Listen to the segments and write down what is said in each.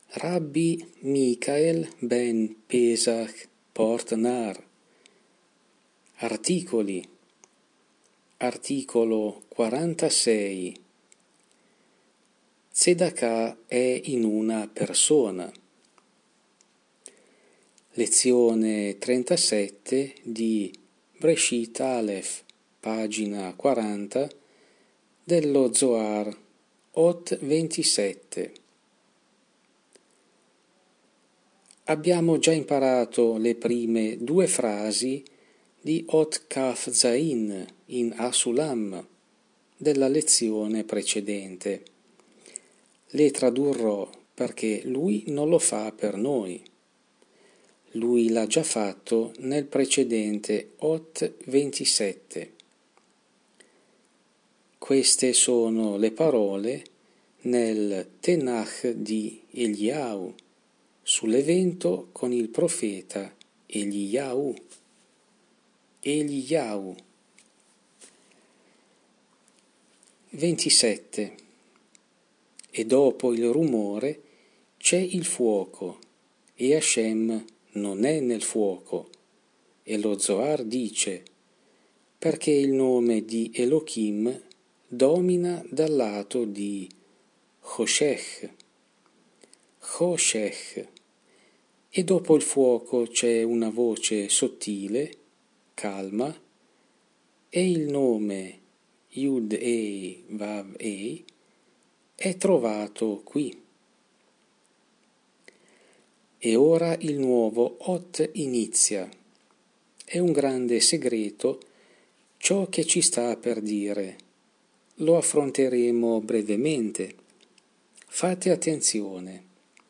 Rabbi Michael ben Pesach Portnar. Articoli. Articolo 46. Tzedakah è in una persona. Lezione 37 di Breshit Aleph, pagina 40, dello Zohar, Ot 27. Abbiamo già imparato le prime due frasi di Ot Kaf Zain in Asulam della lezione precedente. Le tradurrò perché lui non lo fa per noi. Lui l'ha già fatto nel precedente Ot 27. Queste sono le parole nel Tenach di Eliyahu sull'evento con il profeta Eliyahu. 27. E dopo il rumore c'è il fuoco, e Hashem non è nel fuoco. E lo Zohar dice: perché il nome di Elohim domina dal lato di Choshech. E dopo il fuoco c'è una voce sottile, calma, e il nome Yud-Ei Vav-Ei è trovato qui. E ora il nuovo Ot inizia. È un grande segreto ciò che ci sta per dire. Lo affronteremo brevemente. Fate attenzione.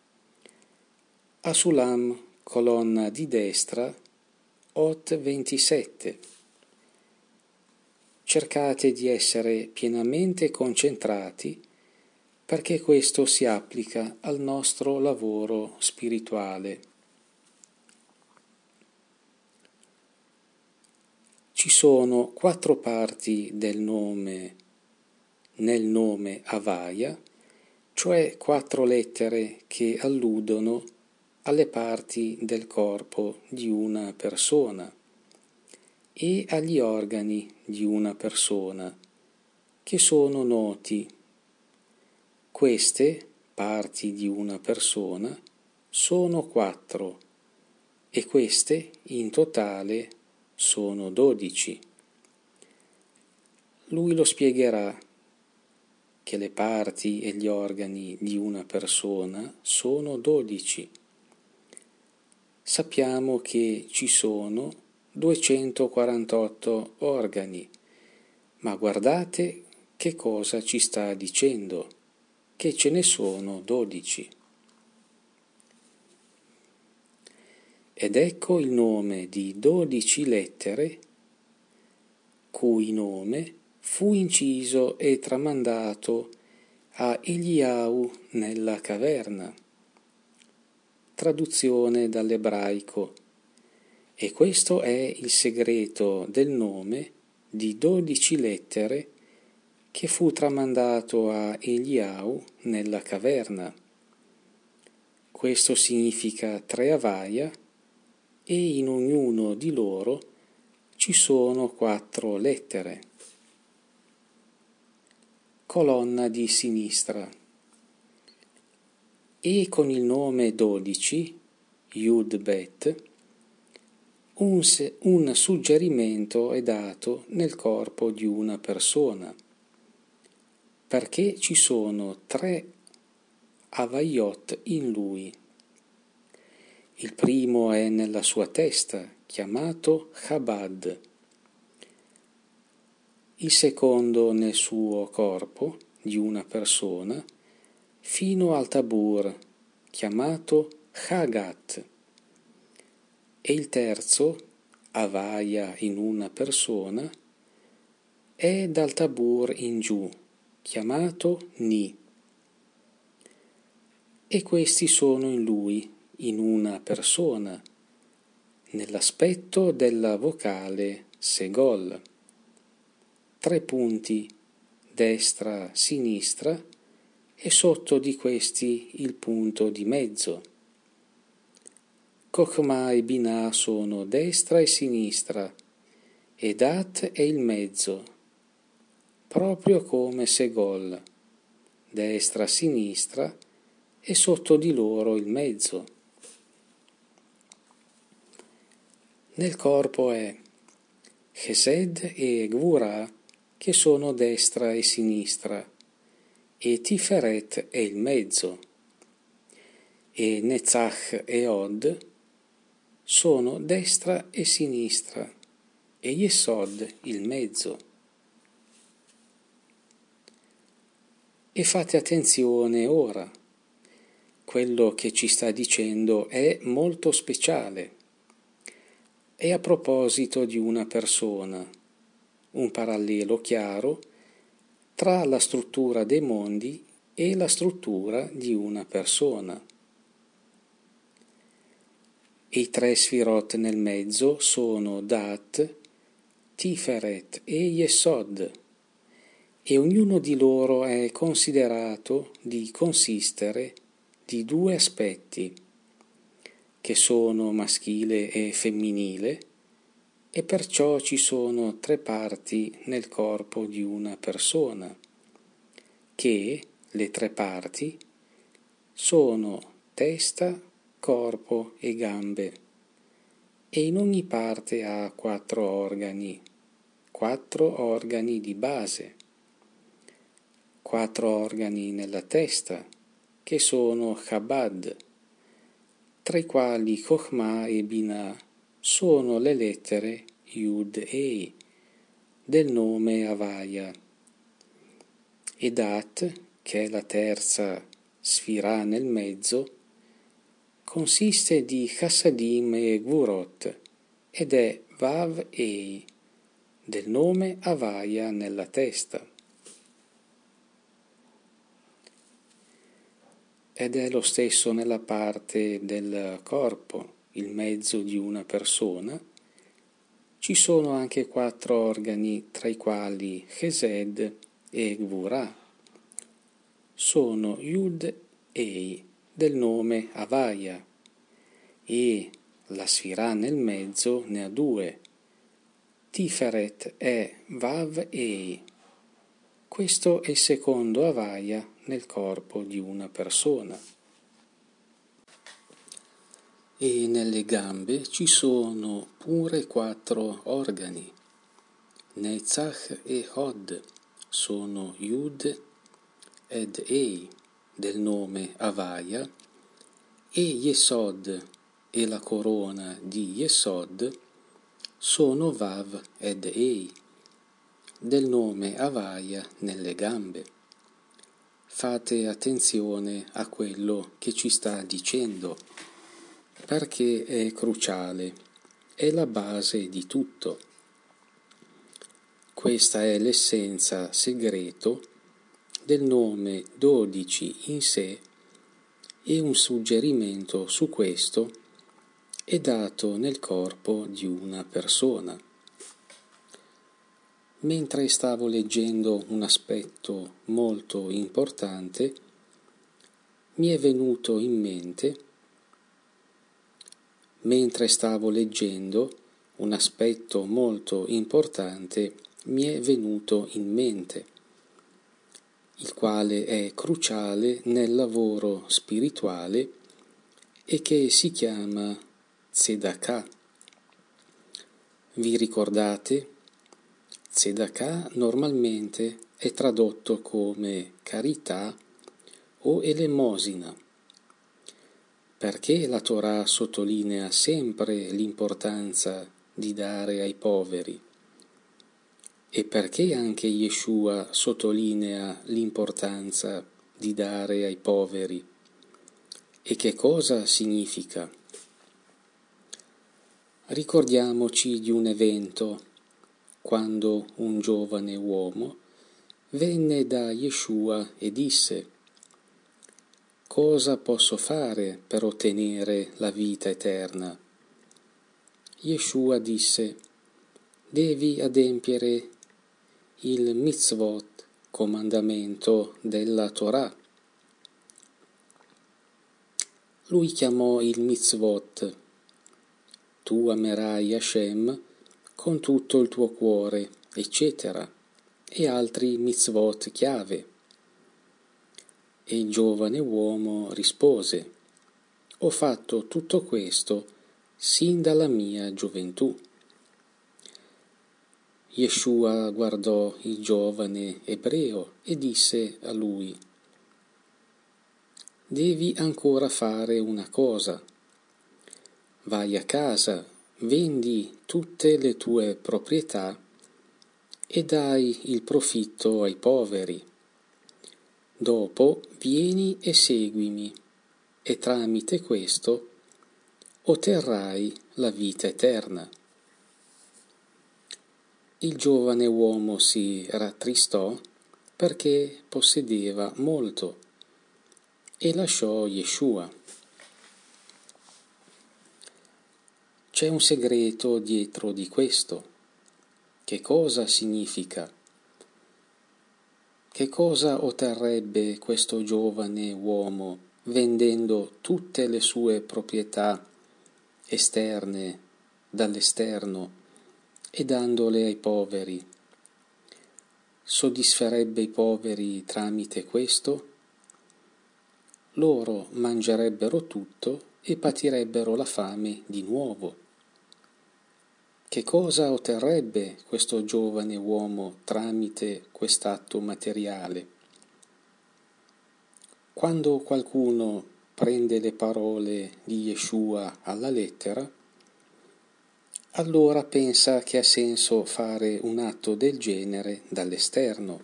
Asulam, colonna di destra, Ot 27. Cercate di essere pienamente concentrati perché questo si applica al nostro lavoro spirituale. Ci sono 4 parti del nome nel nome Havaya, cioè 4 lettere che alludono alle parti del corpo di una persona e agli organi di una persona che sono noti. Queste parti di una persona sono 4 e queste in totale sono 12. Lui lo spiegherà che le parti e gli organi di una persona sono 12. Sappiamo che ci sono 248 organi, ma guardate che cosa ci sta dicendo, che ce ne sono 12. Ed ecco il nome di 12 lettere, cui nome fu inciso e tramandato a Eliyahu nella caverna. Traduzione dall'ebraico. E questo è il segreto del nome di 12 lettere che fu tramandato a Eliyahu nella caverna. Questo significa 3 Havaya e in ognuno di loro ci sono 4 lettere. Colonna di sinistra. E con il nome 12, Yud Bet, un suggerimento è dato nel corpo di una persona, perché ci sono 3 Havayot in lui. Il primo è nella sua testa, chiamato Chabad. Il secondo nel suo corpo, di una persona, fino al Tabur, chiamato Chagat. E il terzo, Havaya in una persona, è dal Tabur in giù, chiamato Ni. E questi sono in lui, in una persona, nell'aspetto della vocale Segol. 3 punti, destra, sinistra, e sotto di questi il punto di mezzo. Chokhmah e Binah sono destra e sinistra, e Dat è il mezzo, proprio come Segol, destra-sinistra e sotto di loro il mezzo. Nel corpo è Chesed e Gvurah che sono destra e sinistra, e Tiferet è il mezzo, e Netzach e Od sono destra e sinistra, e Yesod il mezzo. E fate attenzione ora, quello che ci sta dicendo è molto speciale. È a proposito di una persona, un parallelo chiaro tra la struttura dei mondi e la struttura di una persona. E i tre Sfirot nel mezzo sono Dat, Tiferet e Yesod, e ognuno di loro è considerato di consistere di due aspetti, che sono maschile e femminile, e perciò ci sono tre parti nel corpo di una persona, che le tre parti sono testa, corpo e gambe, e in ogni parte ha quattro organi di base, 4 organi nella testa, che sono Chabad, tra i quali Chokhmah e Binah sono le lettere Yud Ei del nome Havaya, e Dat, che è la terza Sfirah nel mezzo, consiste di Chassadim e Gvurot ed è Vav Ei del nome Havaya nella testa. Ed è lo stesso nella parte del corpo, il mezzo di una persona. Ci sono anche 4 organi, tra i quali Chesed e Gvurah sono Yud Ei del nome Havaya, e la Sfirah nel mezzo ne ha 2. Tiferet è Vav Ei. Questo è il secondo Havaya nel corpo di una persona. E nelle gambe ci sono pure 4 organi. Netzach e Hod sono Yud ed Ei del nome Havaya, e Yesod e la corona di Yesod sono Vav ed Ei del nome Havaya nelle gambe. Fate attenzione a quello che ci sta dicendo, perché è cruciale, è la base di tutto. Questa è l'essenza segreto del nome 12 in sé, e un suggerimento su questo è dato nel corpo di una persona. Mentre stavo leggendo un aspetto molto importante, mi è venuto in mente, il quale è cruciale nel lavoro spirituale e che si chiama Tzedakah. Vi ricordate? Tzedakah normalmente è tradotto come carità o elemosina, perché la Torah sottolinea sempre l'importanza di dare ai poveri, e perché anche Yeshua sottolinea l'importanza di dare ai poveri, e che cosa significa? Ricordiamoci di un evento, quando un giovane uomo venne da Yeshua e disse: «Cosa posso fare per ottenere la vita eterna?» Yeshua disse: «Devi adempiere il mitzvot, comandamento della Torah, lui chiamò il mitzvot: tu amerai Hashem con tutto il tuo cuore, eccetera, e altri mitzvot chiave. E il giovane uomo rispose: ho fatto tutto questo sin dalla mia gioventù. Yeshua guardò il giovane ebreo e disse a lui: devi ancora fare una cosa. Vai a casa, vendi tutte le tue proprietà e dai il profitto ai poveri. Dopo vieni e seguimi, e tramite questo otterrai la vita eterna. Il giovane uomo si rattristò perché possedeva molto e lasciò Yeshua. C'è un segreto dietro di questo. Che cosa significa? Che cosa otterrebbe questo giovane uomo vendendo tutte le sue proprietà esterne dall'esterno e dandole ai poveri? Soddisferebbe i poveri tramite questo? Loro mangerebbero tutto e patirebbero la fame di nuovo. Che cosa otterrebbe questo giovane uomo tramite quest'atto materiale? Quando qualcuno prende le parole di Yeshua alla lettera, allora pensa che ha senso fare un atto del genere dall'esterno,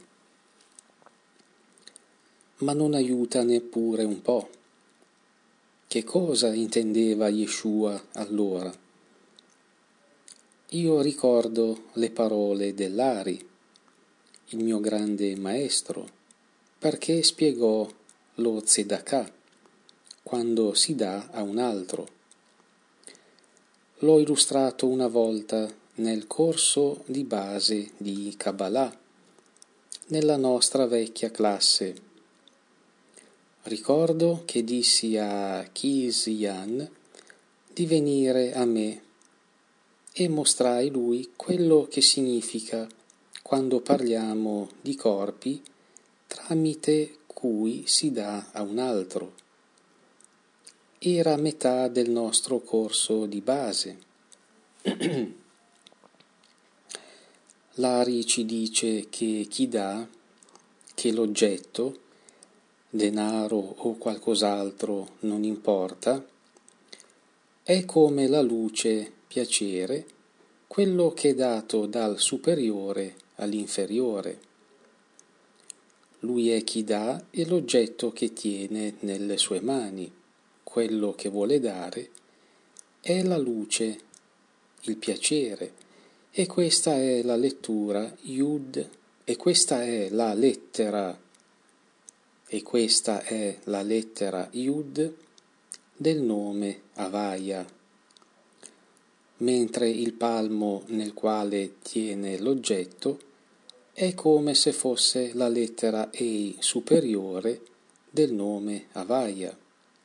ma non aiuta neppure un po'. Che cosa intendeva Yeshua allora? Io ricordo le parole dell'Ari, il mio grande maestro, perché spiegò lo tzedakah, quando si dà a un altro. L'ho illustrato una volta nel corso di base di Kabbalah, nella nostra vecchia classe. Ricordo che dissi a Kisian di venire a me e mostrai lui quello che significa quando parliamo di corpi tramite cui si dà a un altro. Era a metà del nostro corso di base. L'Ari ci dice che chi dà, che l'oggetto, denaro o qualcos'altro non importa, è come la luce, piacere, quello che è dato dal superiore all'inferiore. Lui è chi dà e l'oggetto che tiene nelle sue mani, quello che vuole dare, è la luce, il piacere, e questa è la lettura Yud, e questa è la lettera Yud del nome Havaya, mentre il palmo nel quale tiene l'oggetto è come se fosse la lettera Ei superiore del nome Havaya.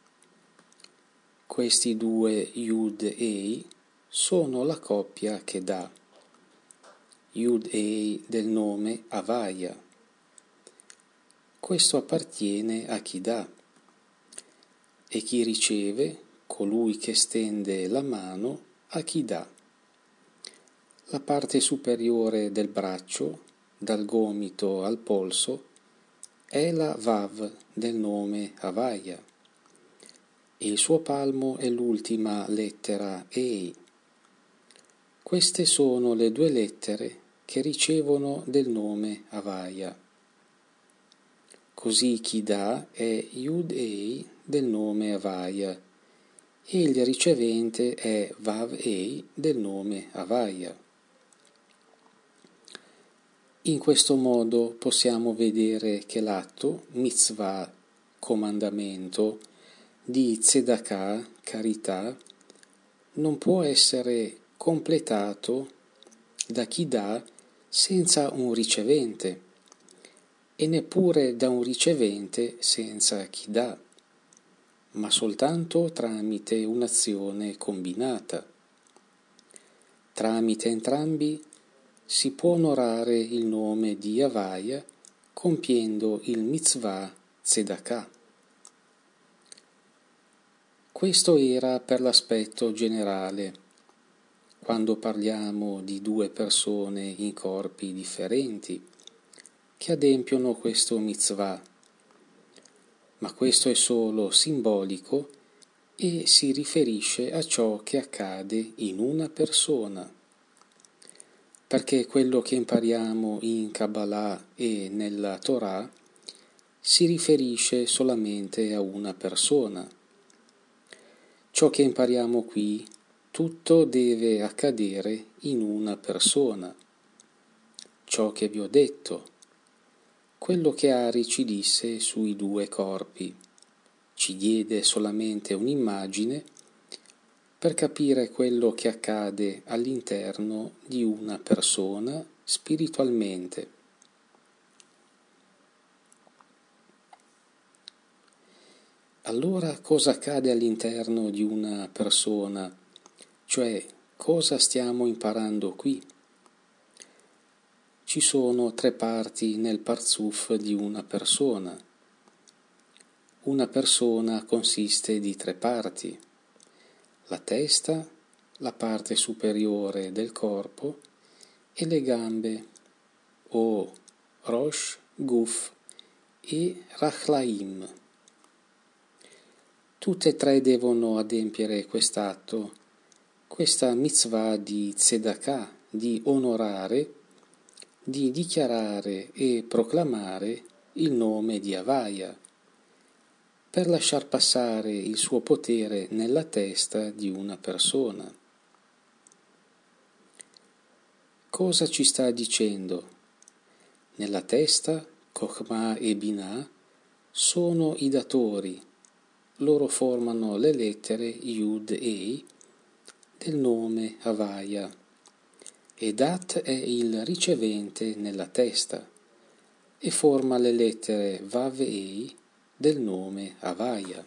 Questi due Yud Ei sono la coppia che dà, Yud Ei del nome Havaya. Questo appartiene a chi dà, e chi riceve, colui che stende la mano a chi dà. La parte superiore del braccio, dal gomito al polso, è la Vav del nome Havaya, e il suo palmo è l'ultima lettera Ei. Queste sono le due lettere che ricevono del nome Havaya. Così chi dà è Yud Ei del nome Havaya e il ricevente è Vav Ei del nome Havaya. In questo modo possiamo vedere che l'atto, mitzvah, comandamento, di tzedakah, carità, non può essere completato da chi dà senza un ricevente, e neppure da un ricevente senza chi dà. ma soltanto tramite un'azione combinata. Tramite entrambi si può onorare il nome di Havaya compiendo il mitzvah tzedakah. Questo era per l'aspetto generale, quando parliamo di due persone in corpi differenti che adempiono questo mitzvah, ma questo è solo simbolico e si riferisce a ciò che accade in una persona, perché quello che impariamo in Kabbalah e nella Torah si riferisce solamente a una persona. Ciò che impariamo qui, tutto deve accadere in una persona. Ciò che vi ho detto, quello che Ari ci disse sui due corpi, ci diede solamente un'immagine per capire quello che accade all'interno di una persona spiritualmente. Allora cosa accade all'interno di una persona? Cioè, cosa stiamo imparando qui? Ci sono 3 parti nel parzuf di una persona. Una persona consiste di 3 parti: la testa, la parte superiore del corpo e le gambe, o Rosh, Guf e Rachlaim. Tutte e 3 devono adempiere quest'atto, questa mitzvah di tzedakah, di onorare, di dichiarare e proclamare il nome di Havaya, per lasciar passare il suo potere nella testa di una persona. Cosa ci sta dicendo? Nella testa, Chokhmah e Binah sono i datori, loro formano le lettere Yud Ei del nome Havaya, e Dat è il ricevente nella testa e forma le lettere Vav Ei del nome Havaya.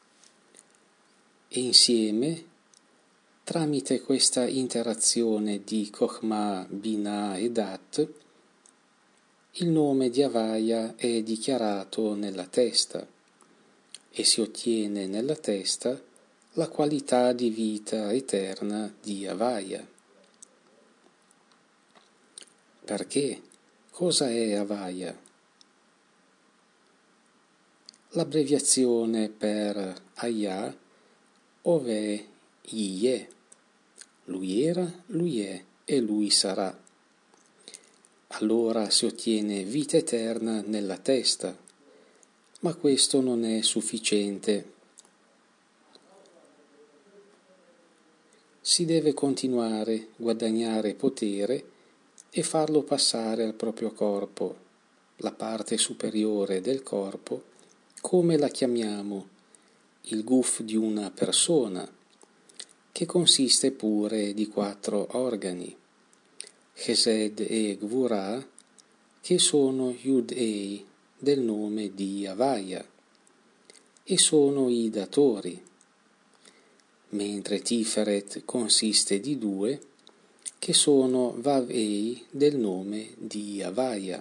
E insieme, tramite questa interazione di Chokhmah, Binah e Dat, il nome di Havaya è dichiarato nella testa e si ottiene nella testa la qualità di vita eterna di Havaya. Perché? Cosa è Havaya? L'abbreviazione per Hayah, ov'è Yeh. Lui era, lui è e lui sarà. Allora si ottiene vita eterna nella testa, ma questo non è sufficiente. Si deve continuare, guadagnare potere e farlo passare al proprio corpo, la parte superiore del corpo, come la chiamiamo, il guf di una persona, che consiste pure di 4 organi, Chesed e Gvurah, che sono Yud-Ei del nome di Havaya, e sono i datori, mentre Tiferet consiste di 2, che sono Vav-Ei del nome di Havaya.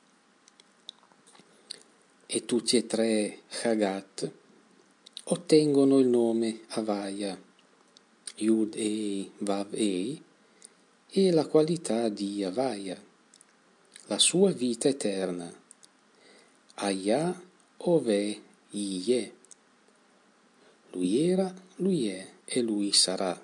E tutti e 3 Chagat ottengono il nome Havaya, Yud-Ei, Vav-Ei, e la qualità di Havaya, la sua vita eterna, Hayah Ove Yeh. Lui era, lui è e lui sarà.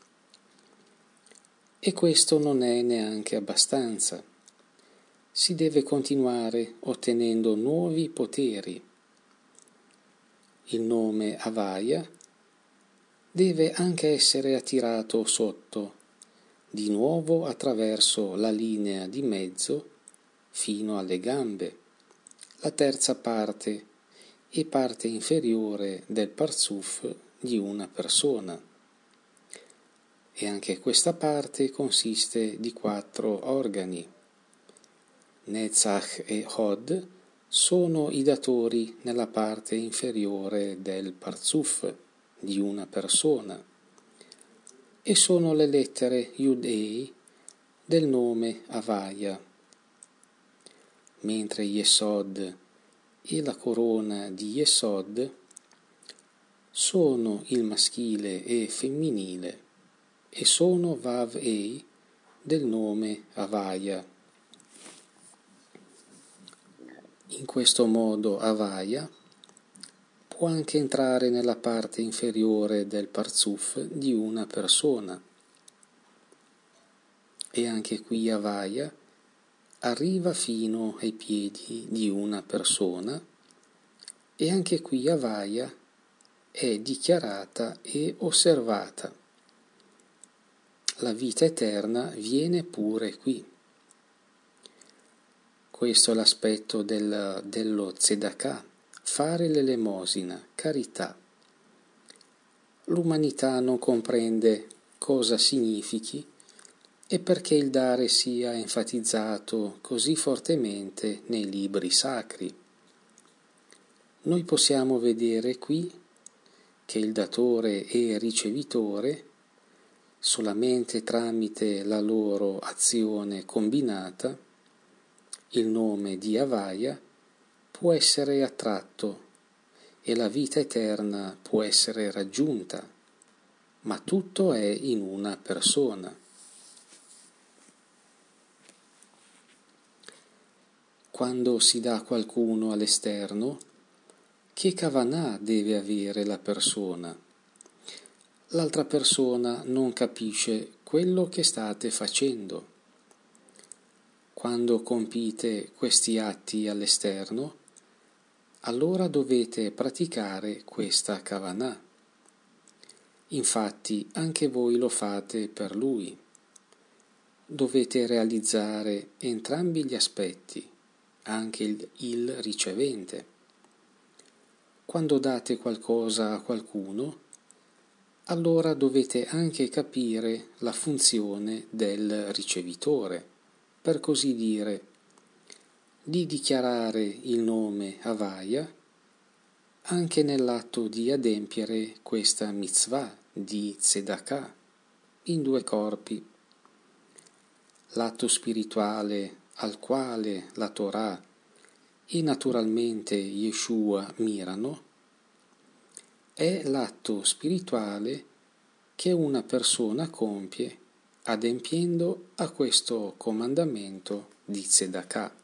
E questo non è neanche abbastanza. Si deve continuare ottenendo nuovi poteri. Il nome Havaya deve anche essere attirato sotto, di nuovo attraverso la linea di mezzo fino alle gambe, la terza parte e parte inferiore del parzuf di una persona. E anche questa parte consiste di 4 organi, Netzach e Hod, sono i datori nella parte inferiore del parzuf di una persona e sono le lettere Yud-Hei del nome Havaya, mentre Yesod e la corona di Yesod sono il maschile e femminile e sono Vav-Hei del nome Havaya. In questo modo Havaya può anche entrare nella parte inferiore del parzuf di una persona e anche qui Havaya arriva fino ai piedi di una persona e anche qui Havaya è dichiarata e osservata. La vita eterna viene pure qui. Questo è l'aspetto dello tzedakah, fare l'elemosina, carità. L'umanità non comprende cosa significhi e perché il dare sia enfatizzato così fortemente nei libri sacri. Noi possiamo vedere qui che il datore e il ricevitore, solamente tramite la loro azione combinata, il nome di Havaya può essere attratto e la vita eterna può essere raggiunta, ma tutto è in una persona. Quando si dà qualcuno all'esterno, che kavanah deve avere la persona? L'altra persona non capisce quello che state facendo. Quando compite questi atti all'esterno, allora dovete praticare questa kavanah. Infatti anche voi lo fate per lui. Dovete realizzare entrambi gli aspetti, anche il ricevente. Quando date qualcosa a qualcuno, allora dovete anche capire la funzione del ricevitore, per così dire, di dichiarare il nome Havaya anche nell'atto di adempiere questa mitzvah di tzedakah in due corpi. L'atto spirituale al quale la Torah e naturalmente Yeshua mirano è l'atto spirituale che una persona compie adempiendo a questo comandamento di tzedakah.